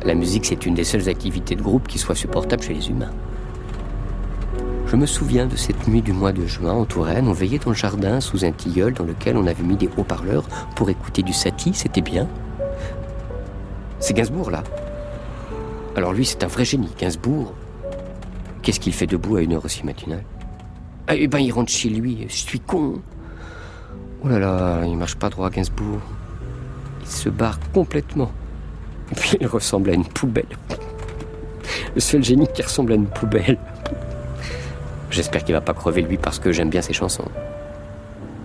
La musique, c'est une des seules activités de groupe qui soit supportable chez les humains. Je me souviens de cette nuit du mois de juin en Touraine. On veillait dans le jardin sous un tilleul dans lequel on avait mis des haut-parleurs pour écouter du Satie, c'était bien. C'est Gainsbourg, là. Alors lui, c'est un vrai génie, Gainsbourg. Qu'est-ce qu'il fait debout à une heure aussi matinale? Ah, eh ben, il rentre chez lui. Je suis con. Oh là là, il marche pas droit, Gainsbourg. Il se barre complètement. Et puis il ressemble à une poubelle. Le seul génie qui ressemble à une poubelle. J'espère qu'il va pas crever, lui, parce que j'aime bien ses chansons.